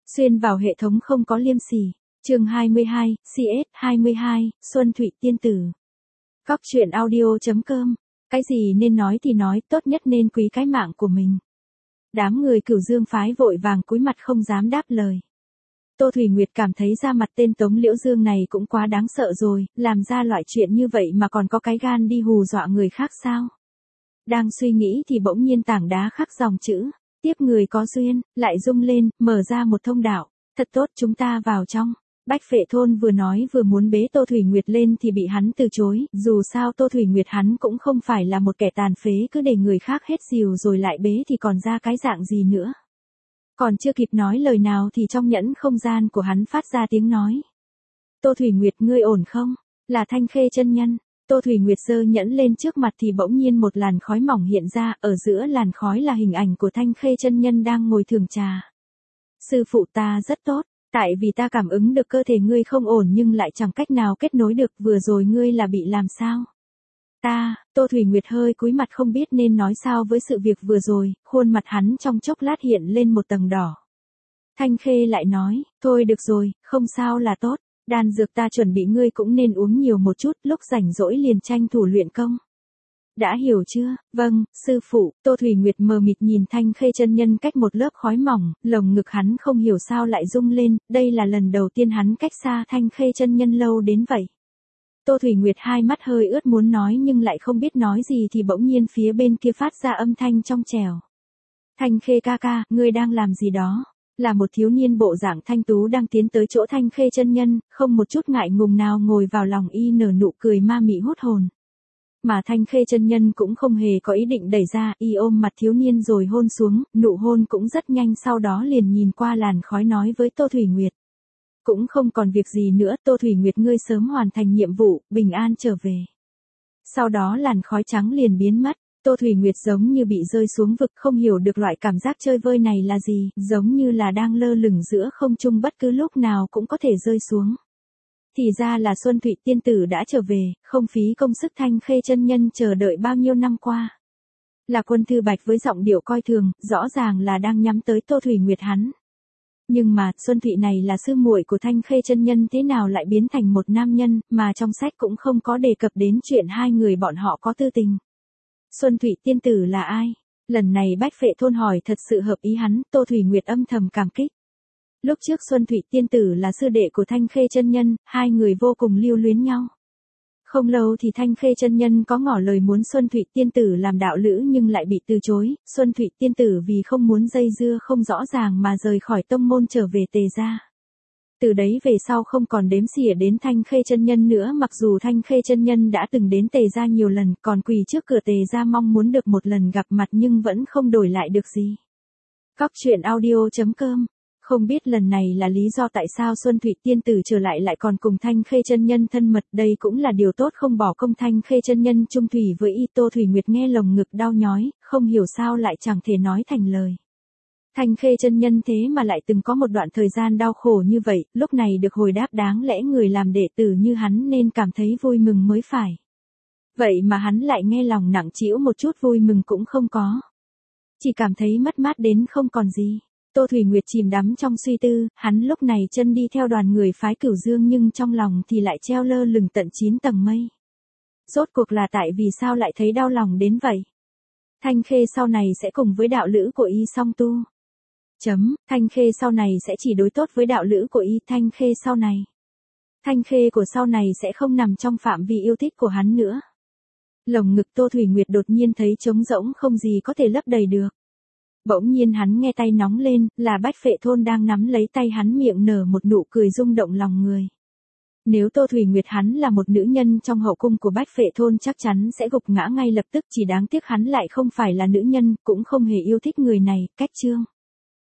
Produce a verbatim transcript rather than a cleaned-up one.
Xuyên vào hệ thống không có liêm sỉ. Chương hai mươi hai, xê ét hai mươi hai, Xuân Thụy Tiên Tử. Cóc truyện audio chấm com. Cái gì nên nói thì nói, tốt nhất nên quý cái mạng của mình. Đám người Cửu Dương phái vội vàng cúi mặt không dám đáp lời. Tô Thủy Nguyệt cảm thấy ra mặt tên Tống Liễu Dương này cũng quá đáng sợ rồi, làm ra loại chuyện như vậy mà còn có cái gan đi hù dọa người khác sao? Đang suy nghĩ thì bỗng nhiên tảng đá khắc dòng chữ, tiếp người có duyên, lại rung lên, mở ra một thông đạo. Thật tốt, chúng ta vào trong. Bách Phệ Thôn vừa nói vừa muốn bế Tô Thủy Nguyệt lên thì bị hắn từ chối, dù sao Tô Thủy Nguyệt hắn cũng không phải là một kẻ tàn phế, cứ để người khác hết dìu rồi lại bế thì còn ra cái dạng gì nữa. Còn chưa kịp nói lời nào thì trong nhẫn không gian của hắn phát ra tiếng nói. Tô Thủy Nguyệt, ngươi ổn không? Là Thanh Khê chân nhân. Tô Thủy Nguyệt giơ nhẫn lên trước mặt thì bỗng nhiên một làn khói mỏng hiện ra, ở giữa làn khói là hình ảnh của Thanh Khê chân nhân đang ngồi thưởng trà. Sư phụ ta rất tốt, tại vì ta cảm ứng được cơ thể ngươi không ổn nhưng lại chẳng cách nào kết nối được, vừa rồi ngươi là bị làm sao? Ta, Tô Thủy Nguyệt hơi cúi mặt không biết nên nói sao với sự việc vừa rồi, khuôn mặt hắn trong chốc lát hiện lên một tầng đỏ. Thanh Khê lại nói, thôi được rồi, không sao là tốt, đan dược ta chuẩn bị ngươi cũng nên uống nhiều một chút, lúc rảnh rỗi liền tranh thủ luyện công. Đã hiểu chưa? Vâng, sư phụ. Tô Thủy Nguyệt mờ mịt nhìn Thanh Khê chân nhân cách một lớp khói mỏng, lồng ngực hắn không hiểu sao lại rung lên, đây là lần đầu tiên hắn cách xa Thanh Khê chân nhân lâu đến vậy. Tô Thủy Nguyệt hai mắt hơi ướt muốn nói nhưng lại không biết nói gì thì bỗng nhiên phía bên kia phát ra âm thanh trong trẻo. Thanh Khê ca ca, ngươi đang làm gì đó? Là một thiếu niên bộ dạng thanh tú đang tiến tới chỗ Thanh Khê chân nhân, không một chút ngại ngùng nào ngồi vào lòng y nở nụ cười ma mị hút hồn. Mà Thanh Khê chân nhân cũng không hề có ý định đẩy ra, y ôm mặt thiếu niên rồi hôn xuống, nụ hôn cũng rất nhanh, sau đó liền nhìn qua làn khói nói với Tô Thủy Nguyệt. Cũng không còn việc gì nữa, Tô Thủy Nguyệt ngươi sớm hoàn thành nhiệm vụ, bình an trở về. Sau đó làn khói trắng liền biến mất, Tô Thủy Nguyệt giống như bị rơi xuống vực, không hiểu được loại cảm giác chơi vơi này là gì, giống như là đang lơ lửng giữa không trung, bất cứ lúc nào cũng có thể rơi xuống. Thì ra là Xuân Thụy Tiên Tử đã trở về, không phí công sức Thanh Khê chân nhân chờ đợi bao nhiêu năm qua. Là Quân Thư Bạch với giọng điệu coi thường, rõ ràng là đang nhắm tới Tô Thủy Nguyệt hắn. Nhưng mà, Xuân Thụy này là sư muội của Thanh Khê chân nhân, thế nào lại biến thành một nam nhân, mà trong sách cũng không có đề cập đến chuyện hai người bọn họ có tư tình. Xuân Thụy Tiên Tử là ai? Lần này Bách Phệ Thôn hỏi thật sự hợp ý hắn, Tô Thủy Nguyệt âm thầm cảm kích. Lúc trước Xuân Thụy Tiên Tử là sư đệ của Thanh Khê chân nhân, hai người vô cùng lưu luyến nhau. Không lâu thì Thanh Khê chân nhân có ngỏ lời muốn Xuân Thụy Tiên Tử làm đạo lữ nhưng lại bị từ chối, Xuân Thụy Tiên Tử vì không muốn dây dưa không rõ ràng mà rời khỏi tông môn trở về Tề gia. Từ đấy về sau không còn đếm xỉa đến Thanh Khê chân nhân nữa, mặc dù Thanh Khê chân nhân đã từng đến Tề gia nhiều lần, còn quỳ trước cửa Tề gia mong muốn được một lần gặp mặt nhưng vẫn không đổi lại được gì. Cóc truyện audio chấm com. Không biết lần này là lý do tại sao Xuân Thụy Tiên Tử trở lại lại còn cùng Thanh Khê chân nhân thân mật, đây cũng là điều tốt, không bỏ công. Thanh Khê chân nhân chung thủy với y. Tô Thủy Nguyệt nghe lồng ngực đau nhói, không hiểu sao lại chẳng thể nói thành lời. Thanh Khê chân nhân thế mà lại từng có một đoạn thời gian đau khổ như vậy, lúc này được hồi đáp, đáng lẽ người làm đệ tử như hắn nên cảm thấy vui mừng mới phải. Vậy mà hắn lại nghe lòng nặng trĩu, một chút vui mừng cũng không có. Chỉ cảm thấy mất mát đến không còn gì. Tô Thủy Nguyệt chìm đắm trong suy tư, hắn lúc này chân đi theo đoàn người phái Cửu Dương nhưng trong lòng thì lại treo lơ lửng tận chín tầng mây. Rốt cuộc là tại vì sao lại thấy đau lòng đến vậy? Thanh Khê sau này sẽ cùng với đạo lữ của y song tu. Chấm, Thanh Khê sau này sẽ chỉ đối tốt với đạo lữ của y. Thanh Khê sau này. Thanh Khê của sau này sẽ không nằm trong phạm vi yêu thích của hắn nữa. Lồng ngực Tô Thủy Nguyệt đột nhiên thấy trống rỗng, không gì có thể lấp đầy được. Bỗng nhiên hắn nghe tay nóng lên, là Bách Phệ Thôn đang nắm lấy tay hắn, miệng nở một nụ cười rung động lòng người. Nếu Tô Thủy Nguyệt hắn là một nữ nhân trong hậu cung của Bách Phệ Thôn chắc chắn sẽ gục ngã ngay lập tức, chỉ đáng tiếc hắn lại không phải là nữ nhân, cũng không hề yêu thích người này. Cách chương.